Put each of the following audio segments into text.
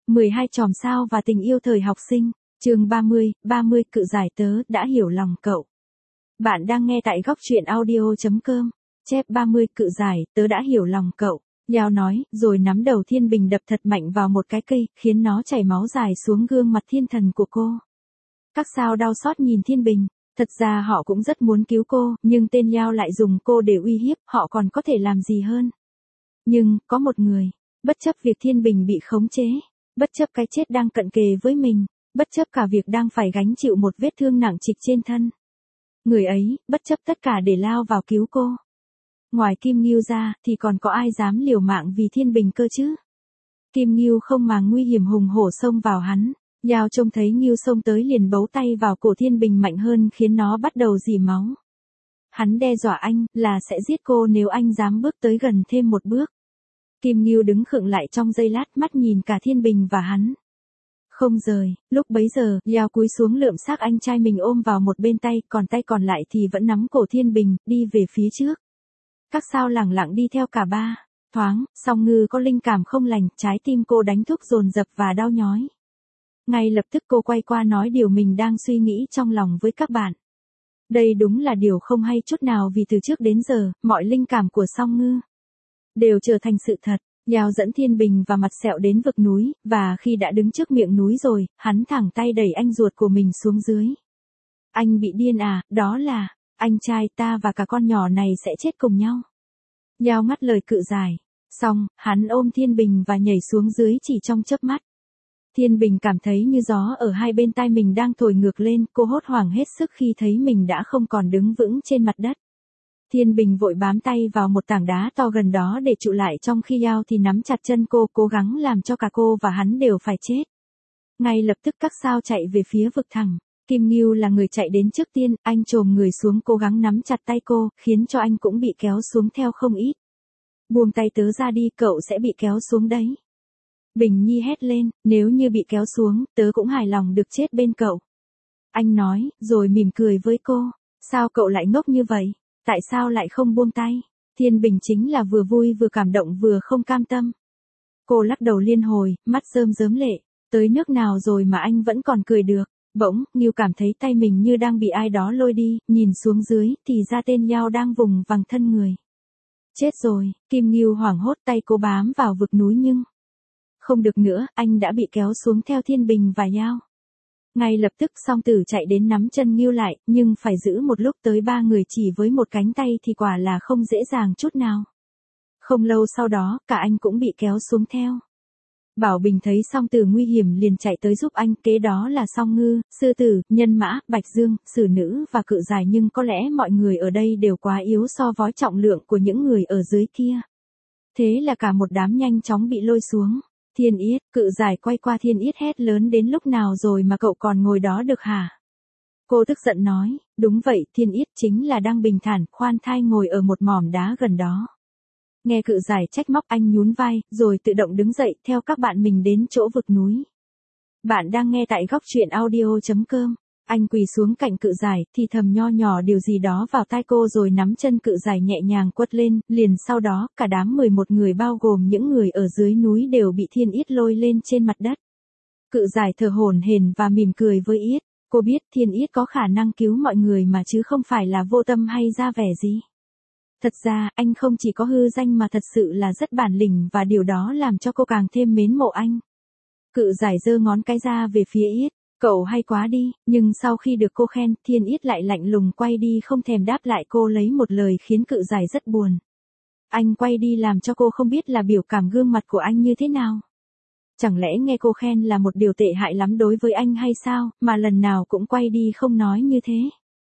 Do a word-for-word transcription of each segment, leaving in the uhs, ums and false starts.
mười hai chòm sao và tình yêu thời học sinh, chương ba mươi, ba mươi cự giải tớ đã hiểu lòng cậu. Bạn đang nghe tại góc truyện audio chấm com, chép ba mươi cự giải tớ đã hiểu lòng cậu. Yao nói, rồi nắm đầu Thiên Bình đập thật mạnh vào một cái cây, khiến nó chảy máu dài xuống gương mặt thiên thần của cô. Các sao đau xót nhìn Thiên Bình, thật ra họ cũng rất muốn cứu cô, nhưng tên Yao lại dùng cô để uy hiếp, họ còn có thể làm gì hơn. Nhưng, có một người, bất chấp việc Thiên Bình bị khống chế, bất chấp cái chết đang cận kề với mình, bất chấp cả việc đang phải gánh chịu một vết thương nặng trịch trên thân. Người ấy, bất chấp tất cả để lao vào cứu cô. Ngoài Kim Ngưu ra, thì còn có ai dám liều mạng vì Thiên Bình cơ chứ? Kim Ngưu không màng nguy hiểm hùng hổ xông vào hắn. Yao trông thấy Ngưu xông tới liền bấu tay vào cổ Thiên Bình mạnh hơn khiến nó bắt đầu rỉ máu. Hắn đe dọa anh, là sẽ giết cô nếu anh dám bước tới gần thêm một bước. Kim Ngưu đứng khựng lại trong giây lát, mắt nhìn cả Thiên Bình và hắn. Không rời, lúc bấy giờ, Yao cúi xuống lượm xác anh trai mình ôm vào một bên tay, còn tay còn lại thì vẫn nắm cổ Thiên Bình, đi về phía trước. Các sao lẳng lặng đi theo cả ba. Thoáng, Song Ngư có linh cảm không lành, trái tim cô đánh thúc dồn dập và đau nhói. Ngay lập tức cô quay qua nói điều mình đang suy nghĩ trong lòng với các bạn. Đây đúng là điều không hay chút nào vì từ trước đến giờ, mọi linh cảm của Song Ngư đều trở thành sự thật. Yao dẫn Thiên Bình và Mặt Sẹo đến vực núi, và khi đã đứng trước miệng núi rồi, hắn thẳng tay đẩy anh ruột của mình xuống dưới. Anh bị điên à, đó là, anh trai ta và cả con nhỏ này sẽ chết cùng nhau. Yao ngắt lời cự giải. Xong, hắn ôm Thiên Bình và nhảy xuống dưới chỉ trong chớp mắt. Thiên Bình cảm thấy như gió ở hai bên tai mình đang thổi ngược lên, cô hốt hoảng hết sức khi thấy mình đã không còn đứng vững trên mặt đất. Thiên Bình vội bám tay vào một tảng đá to gần đó để trụ lại, trong khi Yao thì nắm chặt chân cô, cố gắng làm cho cả cô và hắn đều phải chết. Ngay lập tức các sao chạy về phía vực thẳm. Kim Ngưu là người chạy đến trước tiên, anh chồm người xuống cố gắng nắm chặt tay cô, khiến cho anh cũng bị kéo xuống theo không ít. Buông tay tớ ra đi, cậu sẽ bị kéo xuống đấy. Bình Nhi hét lên, nếu như bị kéo xuống, tớ cũng hài lòng được chết bên cậu. Anh nói, rồi mỉm cười với cô. Sao cậu lại ngốc như vậy? Tại sao lại không buông tay? Thiên Bình chính là vừa vui vừa cảm động vừa không cam tâm. Cô lắc đầu liên hồi, mắt rơm rớm lệ. Tới nước nào rồi mà anh vẫn còn cười được. Bỗng, Ngưu cảm thấy tay mình như đang bị ai đó lôi đi, nhìn xuống dưới, thì ra tên Yao đang vùng vằng thân người. Chết rồi, Kim Ngưu hoảng hốt, tay cô bám vào vực núi nhưng... Không được nữa, anh đã bị kéo xuống theo Thiên Bình và Yao. Ngay lập tức Song Tử chạy đến nắm chân Ngưu lại, nhưng phải giữ một lúc tới ba người chỉ với một cánh tay thì quả là không dễ dàng chút nào. Không lâu sau đó, cả anh cũng bị kéo xuống theo. Bảo Bình thấy Song Tử nguy hiểm liền chạy tới giúp anh, kế đó là Song Ngư, Sư Tử, Nhân Mã, Bạch Dương, Sử Nữ và Cự Giải, nhưng có lẽ mọi người ở đây đều quá yếu so với trọng lượng của những người ở dưới kia. Thế là cả một đám nhanh chóng bị lôi xuống. Thiên Yết, Cự Giải quay qua Thiên Yết hét lớn, đến lúc nào rồi mà cậu còn ngồi đó được hả? Cô tức giận nói, đúng vậy, Thiên Yết chính là đang bình thản, khoan thai ngồi ở một mỏm đá gần đó. Nghe Cự Giải trách móc, anh nhún vai, rồi tự động đứng dậy, theo các bạn mình đến chỗ vực núi. Bạn đang nghe tại góc truyện audio chấm com. Anh quỳ xuống cạnh Cự Giải, thì thầm nho nhỏ điều gì đó vào tai cô rồi nắm chân Cự Giải nhẹ nhàng quất lên, liền sau đó, cả đám mười một người bao gồm những người ở dưới núi đều bị Thiên Yết lôi lên trên mặt đất. Cự Giải thở hổn hển và mỉm cười với Yết, cô biết Thiên Yết có khả năng cứu mọi người mà chứ không phải là vô tâm hay ra vẻ gì. Thật ra, anh không chỉ có hư danh mà thật sự là rất bản lĩnh và điều đó làm cho cô càng thêm mến mộ anh. Cự Giải giơ ngón cái ra về phía Yết, cậu hay quá đi, nhưng sau khi được cô khen, Thiên Yết lại lạnh lùng quay đi không thèm đáp lại cô lấy một lời khiến Cự Giải rất buồn. Anh quay đi làm cho cô không biết là biểu cảm gương mặt của anh như thế nào. Chẳng lẽ nghe cô khen là một điều tệ hại lắm đối với anh hay sao, mà lần nào cũng quay đi không nói như thế.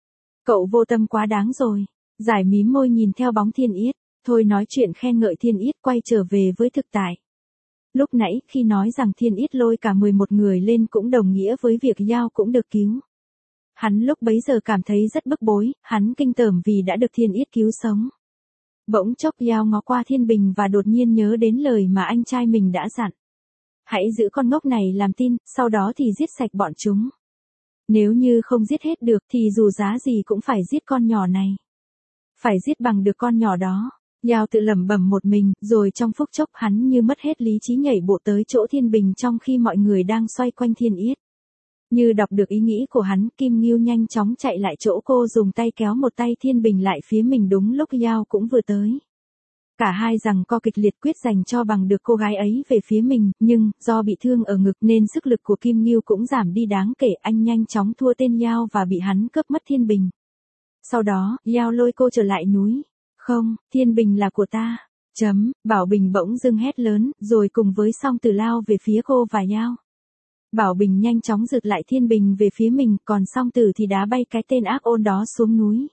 Cậu vô tâm quá đáng rồi. Giải mím môi nhìn theo bóng Thiên Yết, thôi nói chuyện khen ngợi Thiên Yết, quay trở về với thực tại. Lúc nãy, khi nói rằng Thiên Yết lôi cả mười một người lên cũng đồng nghĩa với việc Yao cũng được cứu. Hắn lúc bấy giờ cảm thấy rất bức bối, hắn kinh tởm vì đã được Thiên Yết cứu sống. Bỗng chốc Yao ngó qua Thiên Bình và đột nhiên nhớ đến lời mà anh trai mình đã dặn. Hãy giữ con ngốc này làm tin, sau đó thì giết sạch bọn chúng. Nếu như không giết hết được thì dù giá gì cũng phải giết con nhỏ này. Phải giết bằng được con nhỏ đó. Giao tự lẩm bẩm một mình, rồi trong phút chốc hắn như mất hết lý trí nhảy bộ tới chỗ Thiên Bình trong khi mọi người đang xoay quanh Thiên Yết. Như đọc được ý nghĩ của hắn, Kim Ngưu nhanh chóng chạy lại chỗ cô dùng tay kéo một tay Thiên Bình lại phía mình đúng lúc Giao cũng vừa tới. Cả hai rằng co kịch liệt quyết giành cho bằng được cô gái ấy về phía mình, nhưng, do bị thương ở ngực nên sức lực của Kim Ngưu cũng giảm đi đáng kể, anh nhanh chóng thua tên Giao và bị hắn cướp mất Thiên Bình. Sau đó, Giao lôi cô trở lại núi. Không, Thiên Bình là của ta. Chấm, Bảo Bình bỗng dưng hét lớn, rồi cùng với Song Tử lao về phía cô và Giao. Bảo Bình nhanh chóng giật lại Thiên Bình về phía mình, còn Song Tử thì đá bay cái tên ác ôn đó xuống núi.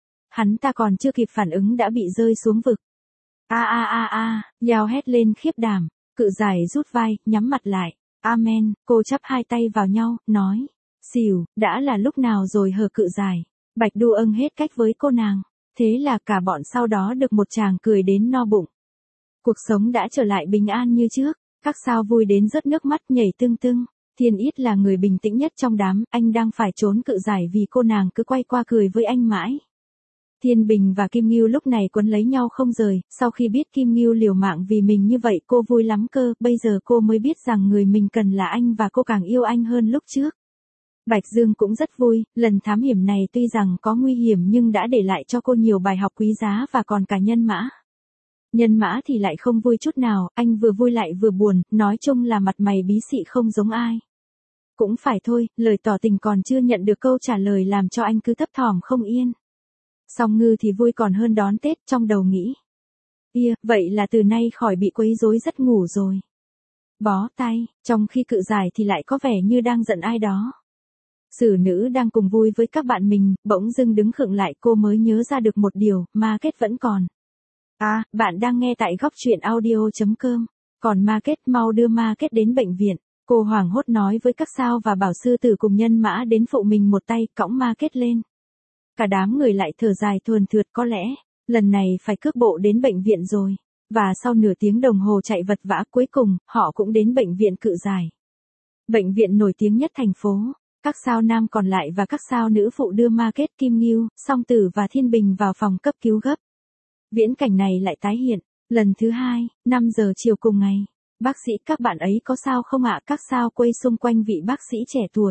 Hắn ta còn chưa kịp phản ứng đã bị rơi xuống vực. A a a a, Giao hét lên khiếp đảm, Cự Giải rút vai, nhắm mặt lại. Amen, cô chắp hai tay vào nhau, nói. Xỉu, đã là lúc nào rồi hờ Cự Giải. Bạch Đu âng hết cách với cô nàng. Thế là cả bọn sau đó được một tràng cười đến no bụng. Cuộc sống đã trở lại bình an như trước, các sao vui đến rớt nước mắt nhảy tưng tưng. Thiên Yết là người bình tĩnh nhất trong đám, anh đang phải trốn Cự Giải vì cô nàng cứ quay qua cười với anh mãi. Thiên Bình và Kim Ngưu lúc này quấn lấy nhau không rời, sau khi biết Kim Ngưu liều mạng vì mình như vậy cô vui lắm cơ, bây giờ cô mới biết rằng người mình cần là anh và cô càng yêu anh hơn lúc trước. Bạch Dương cũng rất vui, lần thám hiểm này tuy rằng có nguy hiểm nhưng đã để lại cho cô nhiều bài học quý giá và còn cả Nhân Mã. Nhân Mã thì lại không vui chút nào, anh vừa vui lại vừa buồn, nói chung là mặt mày bí xị không giống ai. Cũng phải thôi, lời tỏ tình còn chưa nhận được câu trả lời làm cho anh cứ thấp thỏm không yên. Song Ngư thì vui còn hơn đón Tết, trong đầu nghĩ. Ia, vậy là từ nay khỏi bị quấy rối giấc ngủ rồi. Bó tay, trong khi Cự Giải thì lại có vẻ như đang giận ai đó. Sử Nữ đang cùng vui với các bạn mình, bỗng dưng đứng khựng lại, cô mới nhớ ra được một điều, ma kết vẫn còn. À, bạn đang nghe tại góc truyện audio chấm com. Còn ma kết, mau đưa ma kết đến bệnh viện. Cô hoảng hốt nói với các sao và bảo Sư Tử cùng Nhân Mã đến phụ mình một tay, cõng ma kết lên. Cả đám người lại thở dài thuần thượt, có lẽ, lần này phải cước bộ đến bệnh viện rồi. Và sau nửa tiếng đồng hồ chạy vật vã cuối cùng, họ cũng đến bệnh viện Cự Giải. Bệnh viện nổi tiếng nhất thành phố. Các sao nam còn lại và các sao nữ phụ đưa ma kết, Kim Ngưu, Song Tử và Thiên Bình vào phòng cấp cứu gấp. Viễn cảnh này lại tái hiện, lần thứ hai, năm giờ chiều cùng ngày. Bác sĩ, các bạn ấy có sao không ạ? Các sao quay xung quanh vị bác sĩ trẻ tuổi.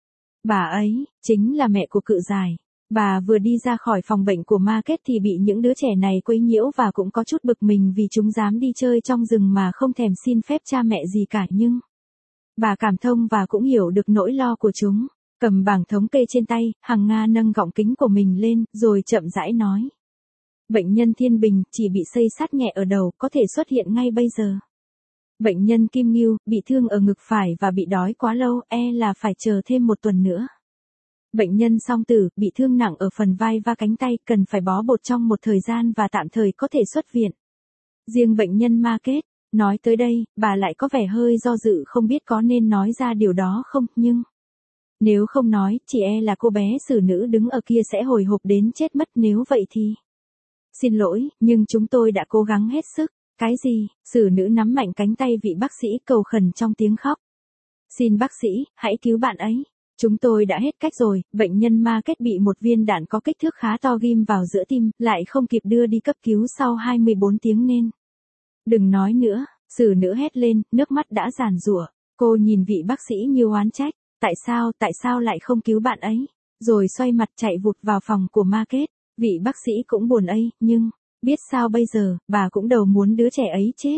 Bà ấy, chính là mẹ của Cự Giải. Bà vừa đi ra khỏi phòng bệnh của ma kết thì bị những đứa trẻ này quấy nhiễu và cũng có chút bực mình vì chúng dám đi chơi trong rừng mà không thèm xin phép cha mẹ gì cả, nhưng bà cảm thông và cũng hiểu được nỗi lo của chúng. Cầm bảng thống kê trên tay, Hằng Nga nâng gọng kính của mình lên, rồi chậm rãi nói. Bệnh nhân Thiên Bình chỉ bị xây sát nhẹ ở đầu, có thể xuất hiện ngay bây giờ. Bệnh nhân Kim Ngưu bị thương ở ngực phải và bị đói quá lâu, e là phải chờ thêm một tuần nữa. Bệnh nhân Song Tử bị thương nặng ở phần vai và cánh tay, cần phải bó bột trong một thời gian và tạm thời có thể xuất viện. Riêng bệnh nhân ma kết, nói tới đây, bà lại có vẻ hơi do dự không biết có nên nói ra điều đó không, nhưng nếu không nói, chỉ e là cô bé Sử Nữ đứng ở kia sẽ hồi hộp đến chết mất, nếu vậy thì. Xin lỗi, nhưng chúng tôi đã cố gắng hết sức. Cái gì? Sử Nữ nắm mạnh cánh tay vị bác sĩ cầu khẩn trong tiếng khóc. Xin bác sĩ, hãy cứu bạn ấy. Chúng tôi đã hết cách rồi, bệnh nhân ma kết bị một viên đạn có kích thước khá to ghim vào giữa tim, lại không kịp đưa đi cấp cứu sau hai mươi bốn tiếng nên. Đừng nói nữa, Sử Nữ hét lên, nước mắt đã giàn giụa. Cô nhìn vị bác sĩ như oán trách, tại sao, tại sao lại không cứu bạn ấy? Rồi xoay mặt chạy vụt vào phòng của ma kết, vị bác sĩ cũng buồn ấy, nhưng, biết sao bây giờ, bà cũng đầu muốn đứa trẻ ấy chết.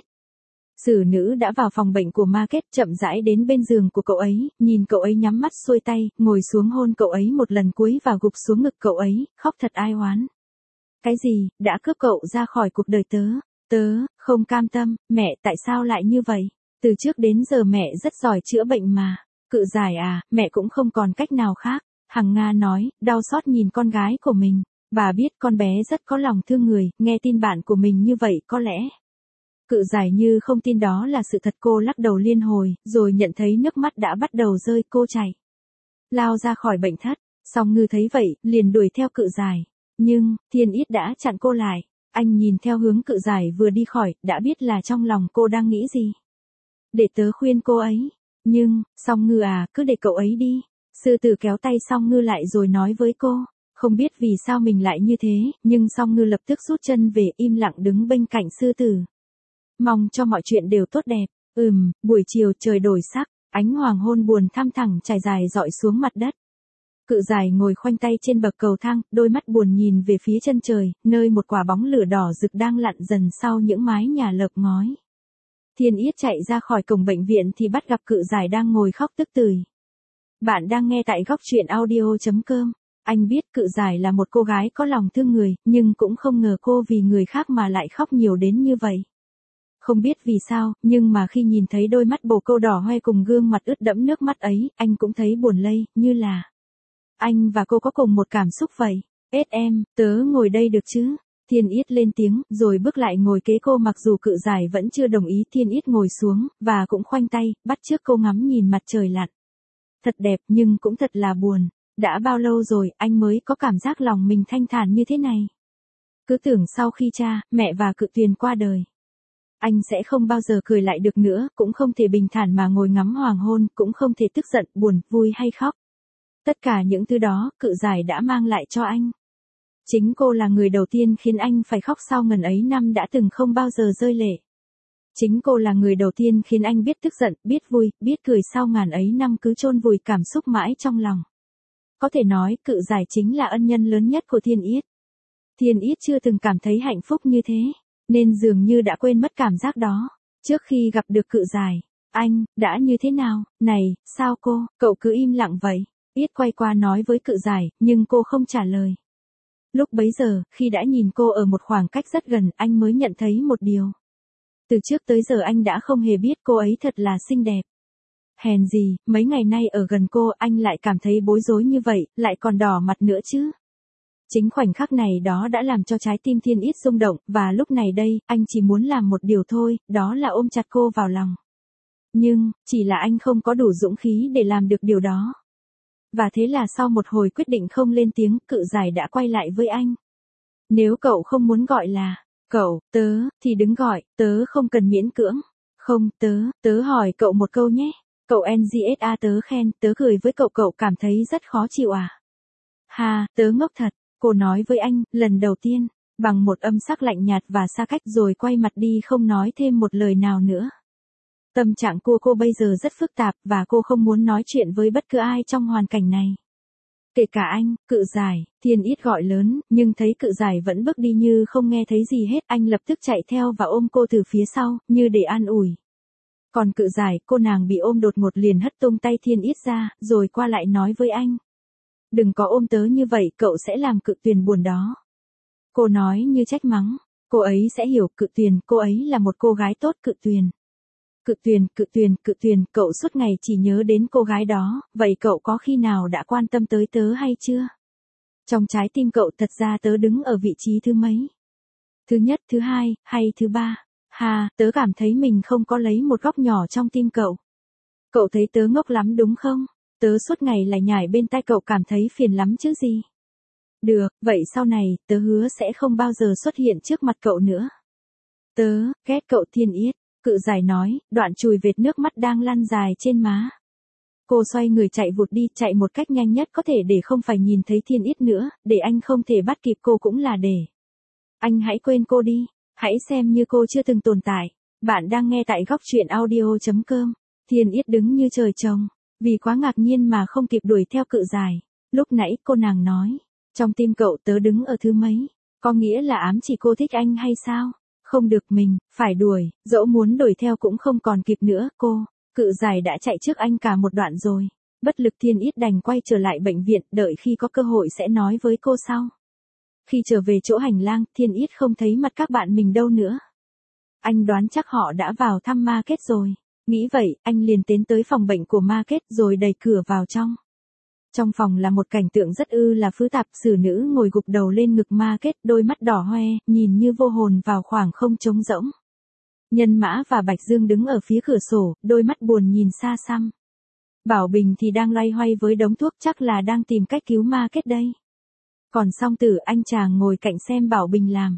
Sử Nữ đã vào phòng bệnh của ma kết, chậm rãi đến bên giường của cậu ấy, nhìn cậu ấy nhắm mắt xuôi tay, ngồi xuống hôn cậu ấy một lần cuối và gục xuống ngực cậu ấy, khóc thật ai oán. Cái gì, đã cướp cậu ra khỏi cuộc đời tớ, tớ, không cam tâm, mẹ tại sao lại như vậy? Từ trước đến giờ mẹ rất giỏi chữa bệnh mà. Cự Giải à, mẹ cũng không còn cách nào khác. Hằng Nga nói, đau xót nhìn con gái của mình. Bà biết con bé rất có lòng thương người, nghe tin bạn của mình như vậy có lẽ. Cự Giải như không tin đó là sự thật, cô lắc đầu liên hồi, rồi nhận thấy nước mắt đã bắt đầu rơi, cô chạy lao ra khỏi bệnh thất. Song Ngư thấy vậy, liền đuổi theo Cự Giải. Nhưng, Thiên Yết đã chặn cô lại. Anh nhìn theo hướng Cự Giải vừa đi khỏi, đã biết là trong lòng cô đang nghĩ gì. Để tớ khuyên cô ấy. Nhưng, Song Ngư à, cứ để cậu ấy đi. Sư Tử kéo tay Song Ngư lại rồi nói với cô. Không biết vì sao mình lại như thế, nhưng Song Ngư lập tức rút chân về im lặng đứng bên cạnh sư tử. Mong cho mọi chuyện đều tốt đẹp. Ừm, buổi chiều trời đổi sắc, ánh hoàng hôn buồn thăm thẳng trải dài dọi xuống mặt đất. Cự giải ngồi khoanh tay trên bậc cầu thang, đôi mắt buồn nhìn về phía chân trời, nơi một quả bóng lửa đỏ rực đang lặn dần sau những mái nhà lợp ngói. Thiên Yết chạy ra khỏi cổng bệnh viện thì bắt gặp cự giải đang ngồi khóc tức tưởi. Bạn đang nghe tại góc truyện audio chấm com. Anh biết cự giải là một cô gái có lòng thương người, nhưng cũng không ngờ cô vì người khác mà lại khóc nhiều đến như vậy. Không biết vì sao, nhưng mà khi nhìn thấy đôi mắt bồ câu đỏ hoe cùng gương mặt ướt đẫm nước mắt ấy, anh cũng thấy buồn lây, như là anh và cô có cùng một cảm xúc vậy. Ết em, tớ ngồi đây được chứ? Thiên Yết lên tiếng, rồi bước lại ngồi kế cô mặc dù cự giải vẫn chưa đồng ý. Thiên Yết ngồi xuống, và cũng khoanh tay, bắt chước cô ngắm nhìn mặt trời lặn. Thật đẹp nhưng cũng thật là buồn. Đã bao lâu rồi anh mới có cảm giác lòng mình thanh thản như thế này? Cứ tưởng sau khi cha, mẹ và Cự Tuyền qua đời, anh sẽ không bao giờ cười lại được nữa, cũng không thể bình thản mà ngồi ngắm hoàng hôn, cũng không thể tức giận, buồn, vui hay khóc. Tất cả những thứ đó, cự giải đã mang lại cho anh. Chính cô là người đầu tiên khiến anh phải khóc sau ngần ấy năm đã từng không bao giờ rơi lệ. Chính cô là người đầu tiên khiến anh biết tức giận, biết vui, biết cười sau ngàn ấy năm cứ chôn vùi cảm xúc mãi trong lòng. Có thể nói, cự giải chính là ân nhân lớn nhất của Thiên Yết. Thiên Yết chưa từng cảm thấy hạnh phúc như thế, nên dường như đã quên mất cảm giác đó. Trước khi gặp được cự giải, anh, đã như thế nào? Này, sao cô, cậu cứ im lặng vậy? Yết quay qua nói với cự giải, nhưng cô không trả lời. Lúc bấy giờ, khi đã nhìn cô ở một khoảng cách rất gần, anh mới nhận thấy một điều. Từ trước tới giờ anh đã không hề biết cô ấy thật là xinh đẹp. Hèn gì, mấy ngày nay ở gần cô anh lại cảm thấy bối rối như vậy, lại còn đỏ mặt nữa chứ. Chính khoảnh khắc này đó đã làm cho trái tim Thiên Yết rung động, và lúc này đây, anh chỉ muốn làm một điều thôi, đó là ôm chặt cô vào lòng. Nhưng, chỉ là anh không có đủ dũng khí để làm được điều đó. Và thế là sau một hồi quyết định không lên tiếng, cự giải đã quay lại với anh. Nếu cậu không muốn gọi là cậu, tớ, thì đừng gọi, tớ không cần miễn cưỡng. Không, tớ, tớ hỏi cậu một câu nhé. Cậu en giê ét a tớ khen, tớ cười với cậu cậu cảm thấy rất khó chịu à? Ha, tớ ngốc thật, cô nói với anh, lần đầu tiên, bằng một âm sắc lạnh nhạt và xa cách rồi quay mặt đi không nói thêm một lời nào nữa. Tâm trạng cô cô bây giờ rất phức tạp và cô không muốn nói chuyện với bất cứ ai trong hoàn cảnh này. Kể cả anh, cự giải, Thiên Yết gọi lớn, nhưng thấy cự giải vẫn bước đi như không nghe thấy gì hết. Anh lập tức chạy theo và ôm cô từ phía sau, như để an ủi. Còn cự giải, cô nàng bị ôm đột ngột liền hất tung tay Thiên Yết ra, rồi qua lại nói với anh. Đừng có ôm tớ như vậy, cậu sẽ làm Cự Tuyền buồn đó. Cô nói như trách mắng, cô ấy sẽ hiểu. Cự Tuyền, cô ấy là một cô gái tốt. Cự Tuyền. Cự Tuyền, Cự Tuyền, Cự Tuyền, cậu suốt ngày chỉ nhớ đến cô gái đó, vậy cậu có khi nào đã quan tâm tới tớ hay chưa? Trong trái tim cậu thật ra tớ đứng ở vị trí thứ mấy? Thứ nhất, thứ hai, hay thứ ba? Ha, tớ cảm thấy mình không có lấy một góc nhỏ trong tim cậu. Cậu thấy tớ ngốc lắm đúng không? Tớ suốt ngày lải nhải bên tai cậu cảm thấy phiền lắm chứ gì? Được, vậy sau này, tớ hứa sẽ không bao giờ xuất hiện trước mặt cậu nữa. Tớ, ghét cậu. Thiên Yết, cự giải nói, đoạn chùi vệt nước mắt đang lăn dài trên má. Cô xoay người chạy vụt đi, chạy một cách nhanh nhất có thể để không phải nhìn thấy Thiên Yết nữa, để anh không thể bắt kịp cô cũng là để anh hãy quên cô đi, hãy xem như cô chưa từng tồn tại. Bạn đang nghe tại góc truyện audio chấm com. Thiên Yết đứng như trời trồng, vì quá ngạc nhiên mà không kịp đuổi theo cự giải. Lúc nãy cô nàng nói, trong tim cậu tớ đứng ở thứ mấy, có nghĩa là ám chỉ cô thích anh hay sao? Không được, mình phải đuổi, dẫu muốn đuổi theo cũng không còn kịp nữa. Cô, cự giải đã chạy trước anh cả một đoạn rồi. Bất lực Thiên Yết đành quay trở lại bệnh viện, đợi khi có cơ hội sẽ nói với cô sau. Khi trở về chỗ hành lang, Thiên Yết không thấy mặt các bạn mình đâu nữa. Anh đoán chắc họ đã vào thăm Market rồi. Nghĩ vậy, anh liền tiến tới phòng bệnh của Market rồi đẩy cửa vào trong. Trong phòng là một cảnh tượng rất ư là phức tạp. Xử nữ ngồi gục đầu lên ngực Market, đôi mắt đỏ hoe, nhìn như vô hồn vào khoảng không trống rỗng. Nhân Mã và Bạch Dương đứng ở phía cửa sổ, đôi mắt buồn nhìn xa xăm. Bảo Bình thì đang loay hoay với đống thuốc, chắc là đang tìm cách cứu Market đây. Còn Song Tử, anh chàng ngồi cạnh xem Bảo Bình làm.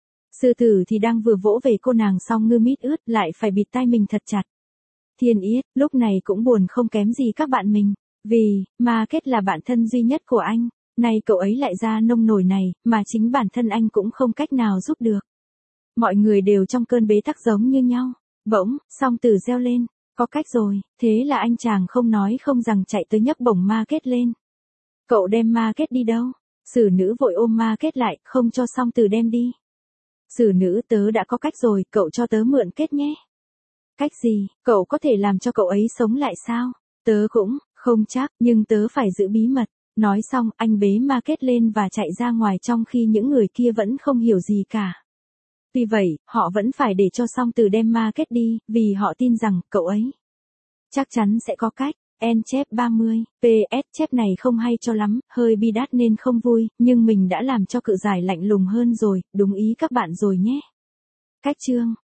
Sư Tử thì đang vừa vỗ về cô nàng Song Ngư mít ướt, lại phải bịt tai mình thật chặt. Thiên Yết, lúc này cũng buồn không kém gì các bạn mình. Vì, Market là bạn thân duy nhất của anh. Nay cậu ấy lại ra nông nổi này, mà chính bản thân anh cũng không cách nào giúp được. Mọi người đều trong cơn bế tắc giống như nhau. Bỗng, Song Tử reo lên. Có cách rồi, thế là anh chàng không nói không rằng chạy tới nhấc bổng ma kết lên. Cậu đem ma kết đi đâu? Sử nữ vội ôm ma kết lại, không cho Song Tử đem đi. Sử nữ, tớ đã có cách rồi, cậu cho tớ mượn kết nhé. Cách gì, cậu có thể làm cho cậu ấy sống lại sao? Tớ cũng, không chắc, nhưng tớ phải giữ bí mật. Nói xong, anh bế ma kết lên và chạy ra ngoài trong khi những người kia vẫn không hiểu gì cả. Vì vậy, họ vẫn phải để cho Song Tử đem ma kết đi, vì họ tin rằng, cậu ấy chắc chắn sẽ có cách. En chép ba mươi, pê ét chép này không hay cho lắm, hơi bi đát nên không vui, nhưng mình đã làm cho cự giải lạnh lùng hơn rồi, đúng ý các bạn rồi nhé. Cách chương